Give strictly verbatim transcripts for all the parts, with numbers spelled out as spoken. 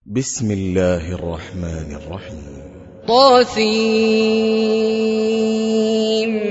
بسم الله الرحمن الرحيم. طاسيم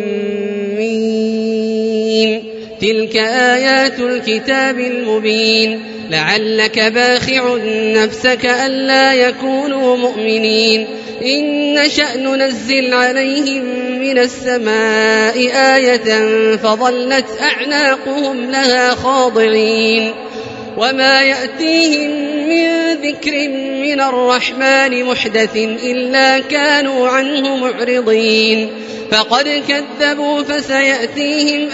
ميم. تلك آيات الكتاب المبين. لعلك باخع نفسك ألا يكونوا مؤمنين. إن نشأ ننزل عليهم من السماء آية فظلت أعناقهم لها خاضعين. وما يأتيهم من ذكر من الرحمن محدث إلا كانوا عنه معرضين. فقد كذبوا فسيأتيهم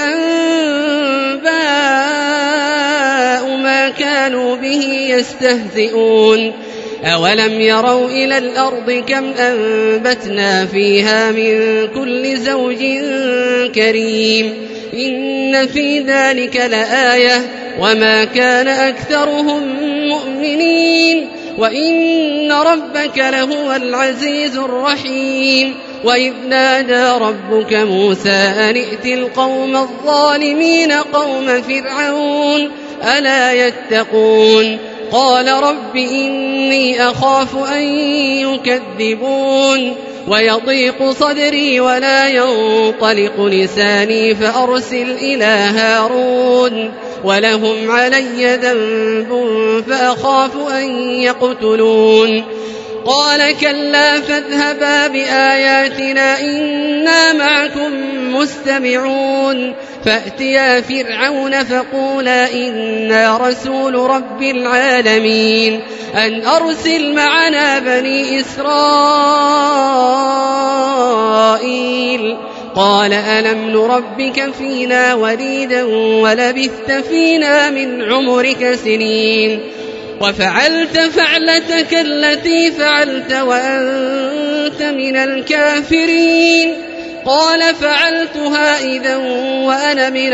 أنباء ما كانوا به يستهزئون. أولم يروا إلى الأرض كم أنبتنا فيها من كل زوج كريم. إن في ذلك لآية وما كان أكثرهم مؤمنين وإن ربك لهو العزيز الرحيم. وإذ نادى ربك موسى أن ائت القوم الظالمين قوم فرعون ألا يتقون. قال رب إني أخاف أن يكذبون ويضيق صدري ولا ينطلق لساني فأرسل إلى هارون ولهم علي ذنب فأخاف أن يقتلون. قال كلا فاذهبا بآياتنا إنا معكم مستمعون. فأتيا فرعون فقولا إنا رسول رب العالمين أن أرسل معنا بني إسرائيل. قال ألم نربك فينا وليدا ولبثت فينا من عمرك سنين وفعلت فعلتك التي فعلت وأنت من الكافرين. قال فعلتها إذا وأنا من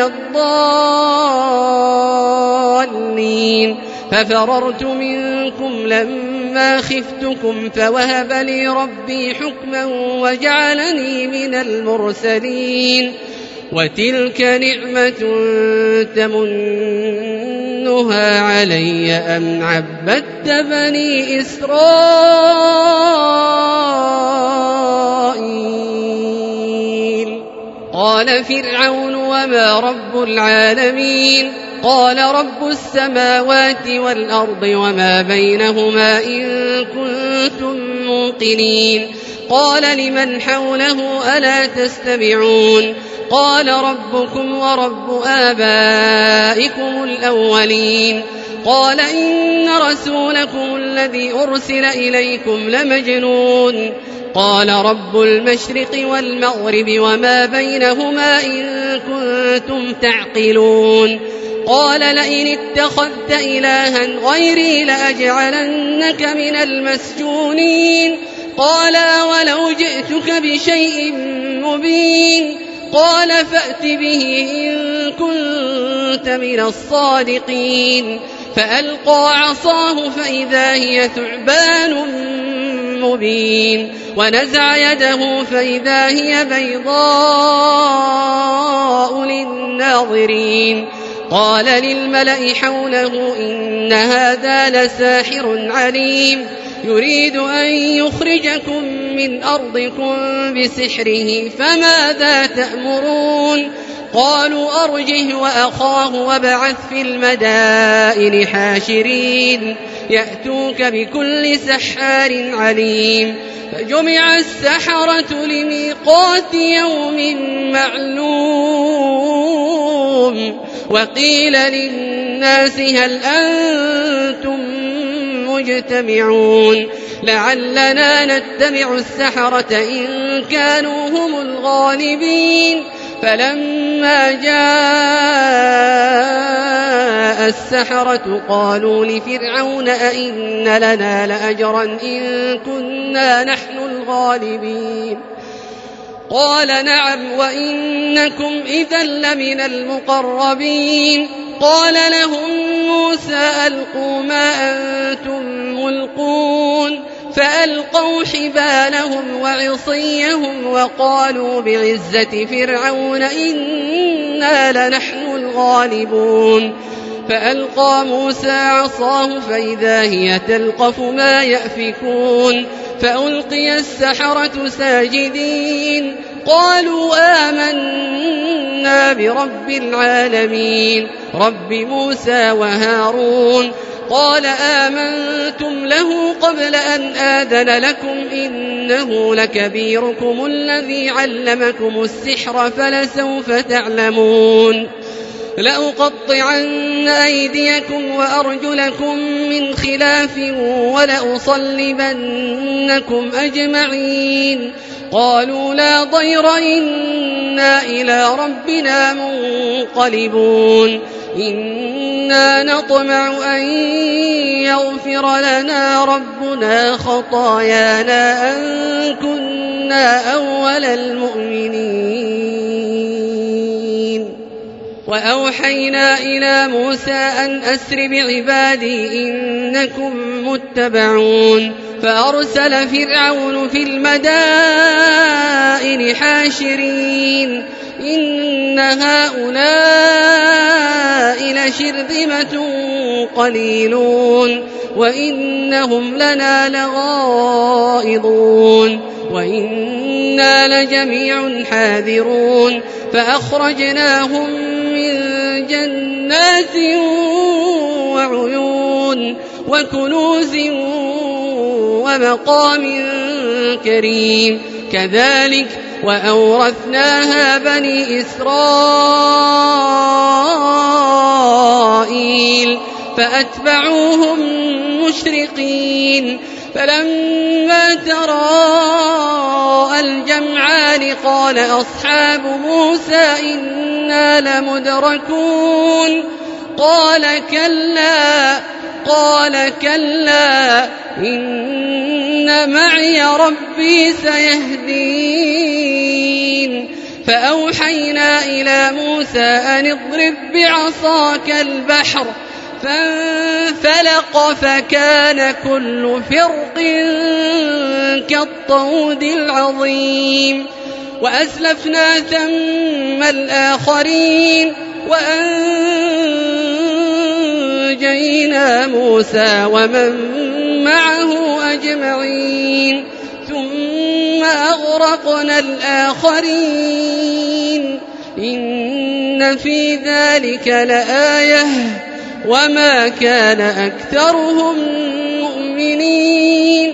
الضالين. ففررت منكم لما خفتكم فوهب لي ربي حكما وجعلني من المرسلين. وتلك نعمة تمنها علي أن عبدت بني إسرائيل. قال فرعون وما رب العالمين. قال رب السماوات والأرض وما بينهما إن كنتم موقنين. قال لمن حوله ألا تستمعون. قال ربكم ورب آبائكم الأولين. قال إن رسولكم الذي أرسل إليكم لمجنون. قال رب المشرق والمغرب وما بينهما إن كنتم تعقلون. قال لئن اتخذت إلها غيري لأجعلنك من المسجونين. قال ولو جئتك بشيء مبين. قال فأت به إن كنت من الصادقين. فألقى عصاه فإذا هي ثعبان مبين ونزع يده فإذا هي بيضاء للناظرين. قال للملأ حوله إن هذا لساحر عليم يريد أن يخرجكم من أرضكم بسحره فماذا تأمرون. قالوا أرجه وأخاه وابعث في المدائن حاشرين يأتوك بكل سحار عليم. فجمع السحرة لميقات يوم معلوم. وقيل للناس هل أنتم مجتمعون لعلنا نتبع السحرة إن كانوا هم الغالبين. فلما جاء السحرة قالوا لفرعون أئن لنا لأجرا إن كنا نحن الغالبين. قال نعم وإنكم إذا لمن المقربين. قال لهم موسى ألقوا ما أنتم ملقون. فألقوا حبالهم وعصيهم وقالوا بعزة فرعون إنا لنحن الغالبون. فألقى موسى عصاه فإذا هي تلقف ما يأفكون فألقي السحرة ساجدين قالوا آمنا برب العالمين رب موسى وهارون قال آمنتم له قبل أن آذن لكم إنه لكبيركم الذي علمكم السحر فلسوف تعلمون لأقطعن أيديكم وأرجلكم من خلاف ولأصلبنكم أجمعين قالوا لا ضير إنا إلى ربنا منقلبون إنا نطمع أن يغفر لنا ربنا خطايانا أن كنا أول المؤمنين وأوحينا إلى موسى أن أسر بعبادي إنكم متبعون فأرسل فرعون في المدائن حاشرين إن هؤلاء لشرذمة قليلون وإنهم لنا لغائظون وإنا لجميع حاذرون فأخرجناهم من جنات وعيون وكنوز ومقام كريم كذلك وأورثناها بني إسرائيل فأتبعوهم مشرقين فلما تراءى الجمعان قال أصحاب موسى إنا لمدركون قال كلا قال كلا إن معي ربي سيهدين فأوحينا إلى موسى أن اضرب بعصاك البحر فانفلق فكان كل فرق كالطود العظيم وأزلفنا ثم الآخرين وأنجينا موسى ومن معه أجمعين ثم أغرقنا الآخرين إن في ذلك لآية وما كان أكثرهم مؤمنين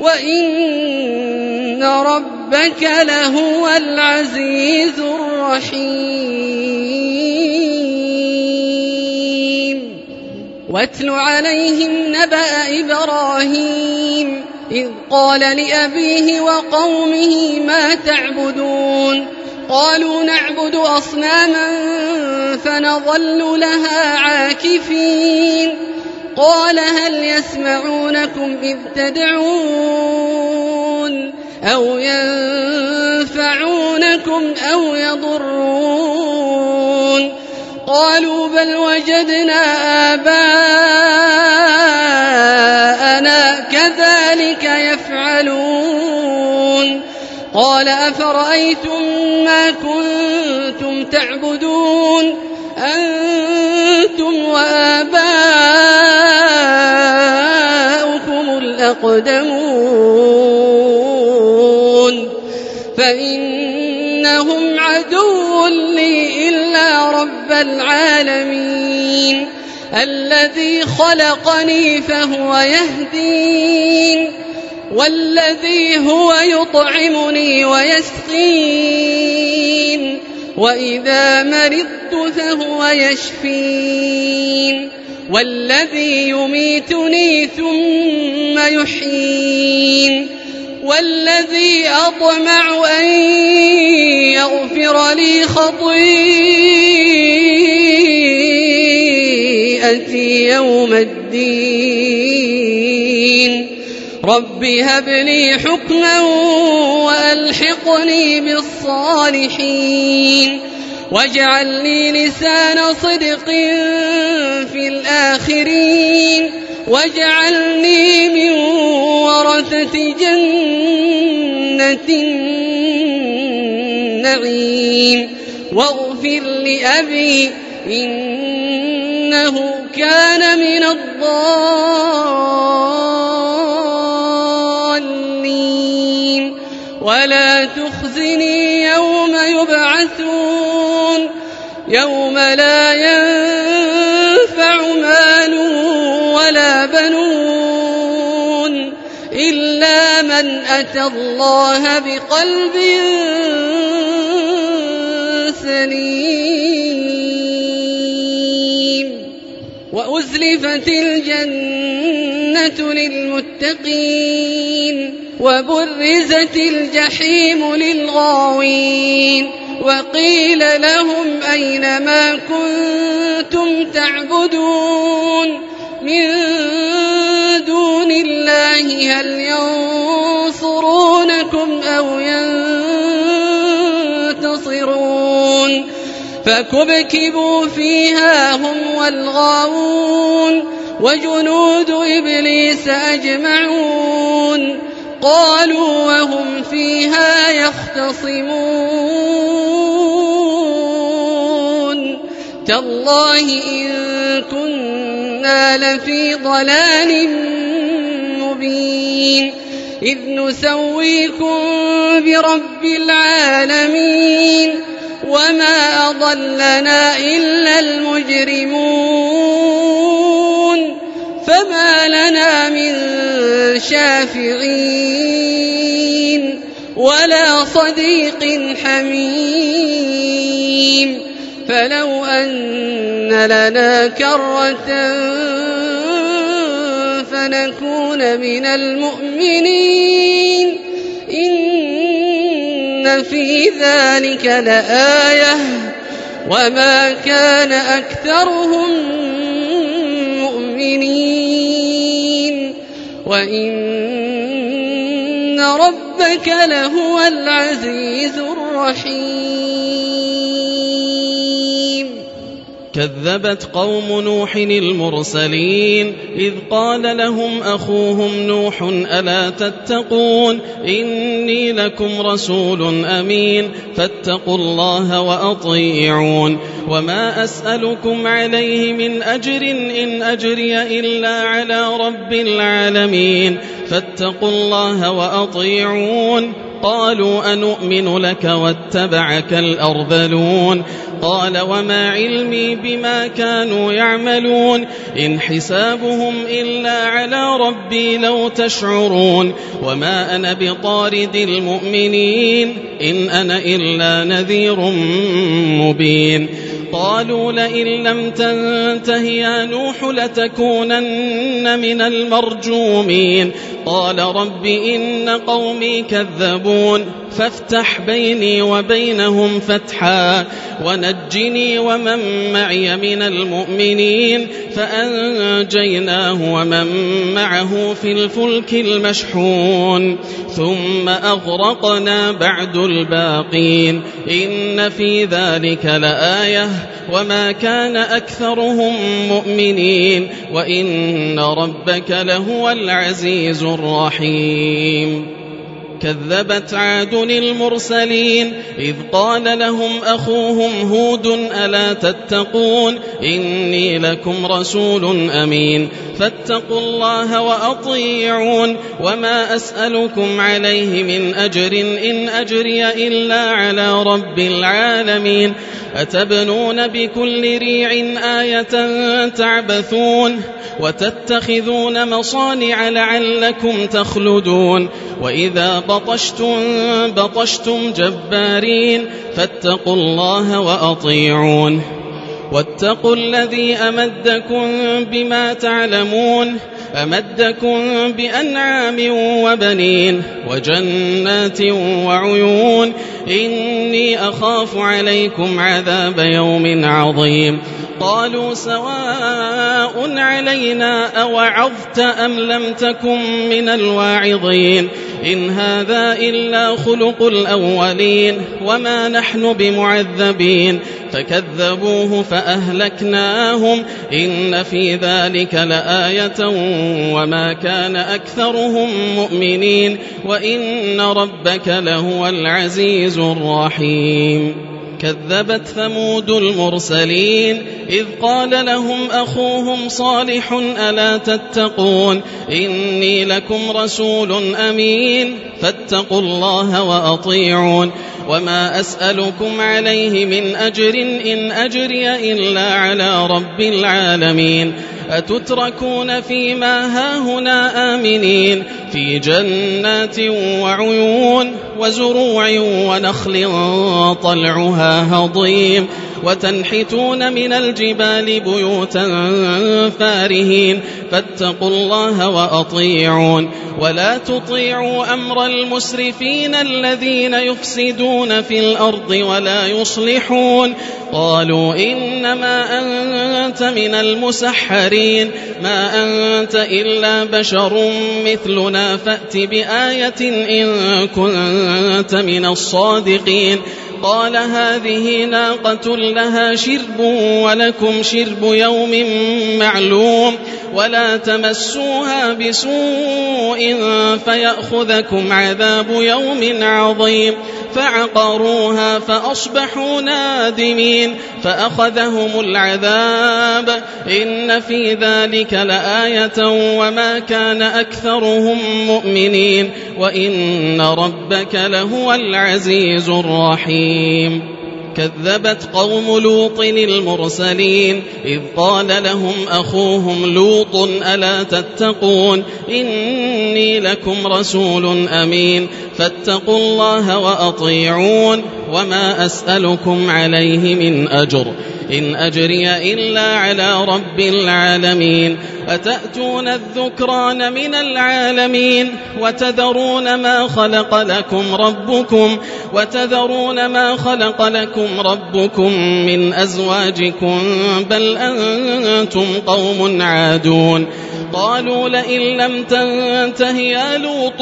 وإن ربك لهو العزيز الرحيم واتل عليهم نبأ إبراهيم إذ قال لأبيه وقومه ما تعبدون قالوا نعبد أصناما فنظل لها عاكفين قال هل يسمعونكم إذ تدعون أو ينفعونكم أو يضرون قالوا بل وجدنا آباءنا كذلك يفعلون قال أفرأيتم ما كنتم تعبدون أنتم وآباؤكم الأقدمون فإنهم عدو لي إلا رب العالمين الذي خلقني فهو يهدين والذي هو يطعمني ويسقين وإذا مرضت فهو يشفين والذي يميتني ثم يحيين والذي أطمع أن يغفر لي خطيئتي يوم الدين رب هب لي حكما وألحقني بالصالحين واجعل لي لسان صدق في الآخرين واجعلني من ورثة جنة النعيم واغفر لأبي إنه كان من الضالين ولا تخزني يوم يبعثون يوم لا ينفع مال ولا بنون إلا من أتى الله بقلب سليم وأزلفت الجنة للمتقين وبرزت الجحيم للغاوين وقيل لهم أين ما كنتم تعبدون من دون الله هل ينصرونكم أو ينتصرون فكبكبوا فيها هم والغاوون وجنود إبليس أجمعون قالوا وهم فيها يختصمون تالله إن كنا لفي ضلال مبين إذ نسويكم برب العالمين وما أضلنا إلا المجرمون فما لنا من شافعين ولا صديق حميم فلو أن لنا كرة فنكون من المؤمنين إن في ذلك لآية وما كان أكثرهم مؤمنين وإن ربك لهو العزيز الرحيم كذبت قوم نوح المرسلين إذ قال لهم أخوهم نوح ألا تتقون إني لكم رسول أمين فاتقوا الله وأطيعون وما أسألكم عليه من أجر إن أجري إلا على رب العالمين فاتقوا الله وأطيعون قالوا أنؤمن لك واتبعك الأرذلون قال وما علمي بما كانوا يعملون إن حسابهم إلا على ربي لو تشعرون وما أنا بطارد المؤمنين إن أنا إلا نذير مبين قالوا لئن لم تنته يا نوح لتكونن من المرجومين قال رب إن قومي كذبون فافتح بيني وبينهم فتحا ونجني ومن معي من المؤمنين فأنجيناه ومن معه في الفلك المشحون ثم أغرقنا بعد الباقين إن في ذلك لآية وما كان أكثرهم مؤمنين وإن ربك لهو العزيز الرحيم كذبت عاد المرسلين إذ قال لهم أخوهم هود ألا تتقون إني لكم رسول أمين فاتقوا الله وأطيعون وما أسألكم عليه من أجر إن أجري إلا على رب العالمين أتبنون بكل ريع آية تعبثون وتتخذون مصانع لعلكم تخلدون وإذا بطشتم بطشتم جبارين فاتقوا الله وأطيعون واتقوا الذي أمدكم بما تعلمون أمدكم بأنعام وبنين وجنات وعيون إني أخاف عليكم عذاب يوم عظيم قالوا سواء علينا أوعظت أم لم تكن من الواعظين إن هذا إلا خلق الأولين وما نحن بمعذبين فكذبوه فأهلكناهم إن في ذلك لآية وما كان أكثرهم مؤمنين وإن ربك لهو العزيز الرحيم كذبت ثمود المرسلين إذ قال لهم أخوهم صالح ألا تتقون إني لكم رسول أمين فاتقوا الله وأطيعون وما أسألكم عليه من أجر إن أجري إلا على رب العالمين أتتركون فيما هاهنا آمنين في جنات وعيون وزروع ونخل طلعها هضيم وتنحتون من الجبال بيوتا فارهين فاتقوا الله وأطيعون ولا تطيعوا أمر المسرفين الذين يفسدون في الأرض ولا يصلحون قالوا إنما أنت من المسحرين ما أنت إلا بشر مثلنا فأت بآية إن كنت من الصادقين قال هذه ناقة لها شرب ولكم شرب يوم معلوم ولا تمسوها بسوء فيأخذكم عذاب يوم عظيم فعقروها فأصبحوا نادمين فأخذهم العذاب إن في ذلك لآية وما كان أكثرهم مؤمنين وإن ربك لهو العزيز الرحيم كذبت قوم لوط المرسلين إذ قال لهم أخوهم لوط ألا تتقون إني لكم رسول أمين فاتقوا الله وأطيعون وما أسألكم عليه من أجر إن أجري إلا على رب العالمين أتأتون الذكران من العالمين وتذرون ما خلق لكم ربكم وتذرون ما خلق لكم ربكم من أزواجكم بل أنتم قوم عادون قالوا لئن لم تنته يا لوط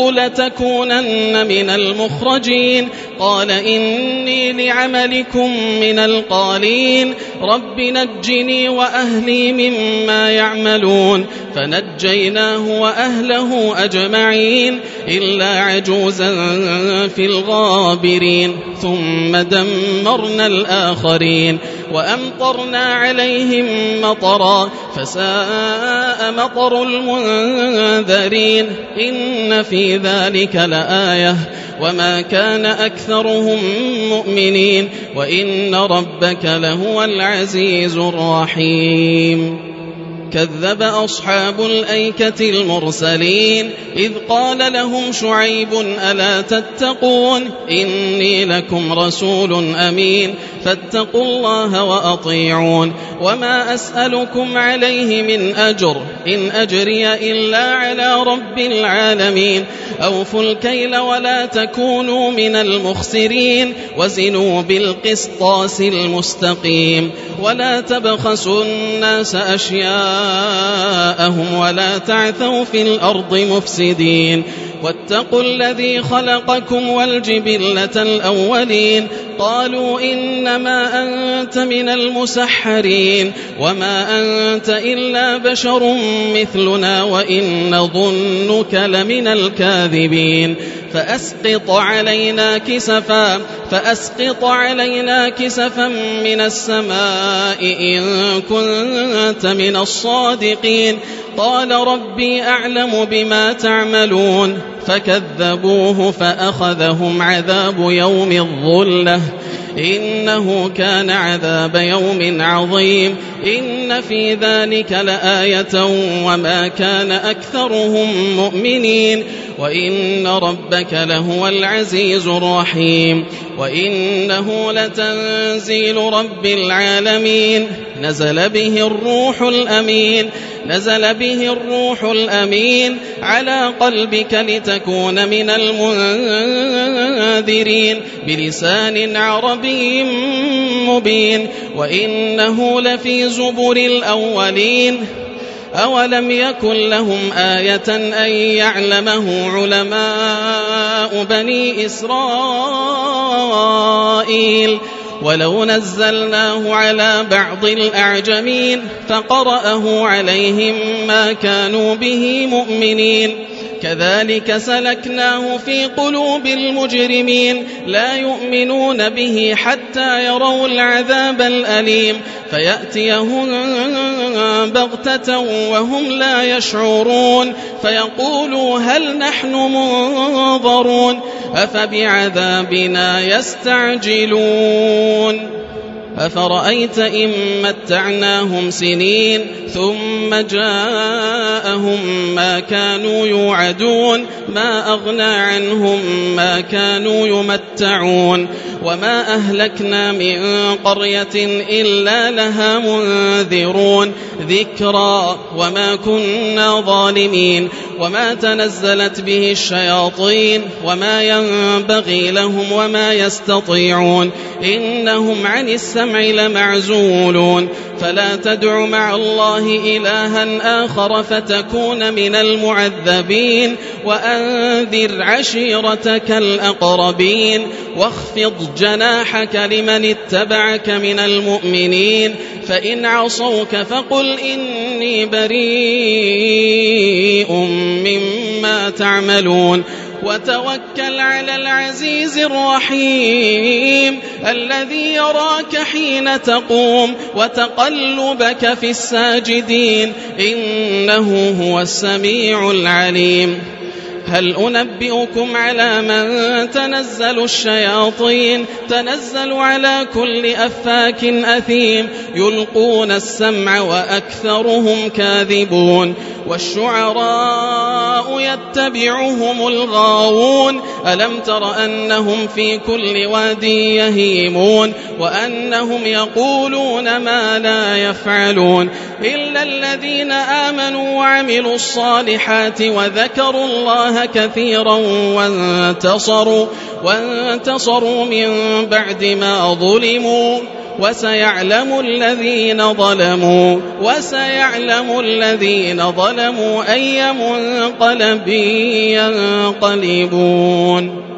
لتكونن من المخرجين قال إني لعملكم من القالين رب نجني وأهلي مما يعملون فنجيناه وأهله أجمعين إلا عجوزا في الغابرين ثم دمرنا الآخرين وأمطرنا عليهم مطرا فساء مطر المنذرين إن في ذلك لآية وما كان أكثرهم مؤمنين وإن ربك لهو العزيز الرحيم كذب أصحاب الأيكة المرسلين إذ قال لهم شعيب ألا تتقون إني لكم رسول أمين فاتقوا الله وأطيعون وما أسألكم عليه من أجر إن أجري إلا على رب العالمين أوفوا الكيل ولا تكونوا من المخسرين وزنوا بالقسطاس المستقيم ولا تبخسوا الناس أشياءهم ولا تعثوا في الأرض مفسدين واتقوا الذي خلقكم والجبلة الأولين قالوا إنما أنت من المسحرين وما أنت إلا بشر مثلنا وإن ظنك لمن الكاذبين فأسقط علينا كسفا فأسقط علينا كسفا من السماء إن كنت من الصادقين قال ربي أعلم بما تعملون فكذبوه فأخذهم عذاب يوم الظلة إنه كان عذاب يوم عظيم إن في ذلك لآية وما كان أكثرهم مؤمنين وإن ربك لهو العزيز الرحيم وإنه لتنزيل رب العالمين نزل به الروح الأمين نزل به الروح الأمين على قلبك لتكون من المنذرين بلسان عربي مبين وإنه لفي زبر الأولين أولم يكن لهم آية أن يعلمه علماء بني إسرائيل ولو نزلناه على بعض الأعجمين فقرأه عليهم ما كانوا به مؤمنين كذلك سلكناه في قلوب المجرمين لا يؤمنون به حتى يروا العذاب الأليم فيأتيهم بغتة وهم لا يشعرون فيقولوا هل نحن منظرون أفبعذابنا يستعجلون أفرأيت إن متعناهم سنين ثم جاءهم ما كانوا يوعدون ما أغنى عنهم ما كانوا يمتعون وما أهلكنا من قرية إلا لها منذرون ذكرى وما كنا ظالمين وما تنزلت به الشياطين وما ينبغي لهم وما يستطيعون إنهم عن السمع لمعزولون فلا تدع مع الله إلها آخر فتكون من المعذبين وأنذر عشيرتك الأقربين واخفض جناحك لمن اتبعك من المؤمنين فإن عصوك فقل إني بريء مما تعملون وتوكل على العزيز الرحيم الذي يراك حين تقوم وتقلبك في الساجدين إنه هو السميع العليم هل أنبئكم على من تنزل الشياطين تنزل على كل أفاك أثيم يلقون السمع وأكثرهم كاذبون والشعراء يتبعهم الغاوون ألم تر أنهم في كل واد يهيمون وأنهم يقولون ما لا يفعلون إلا الذين آمنوا وعملوا الصالحات وذكروا الله كثيرا وانتصروا, وانتصروا من بعد ما ظلموا وسيعلم الذين ظلموا وسيعلم الذين ظلموا أي منقلب ينقلبون.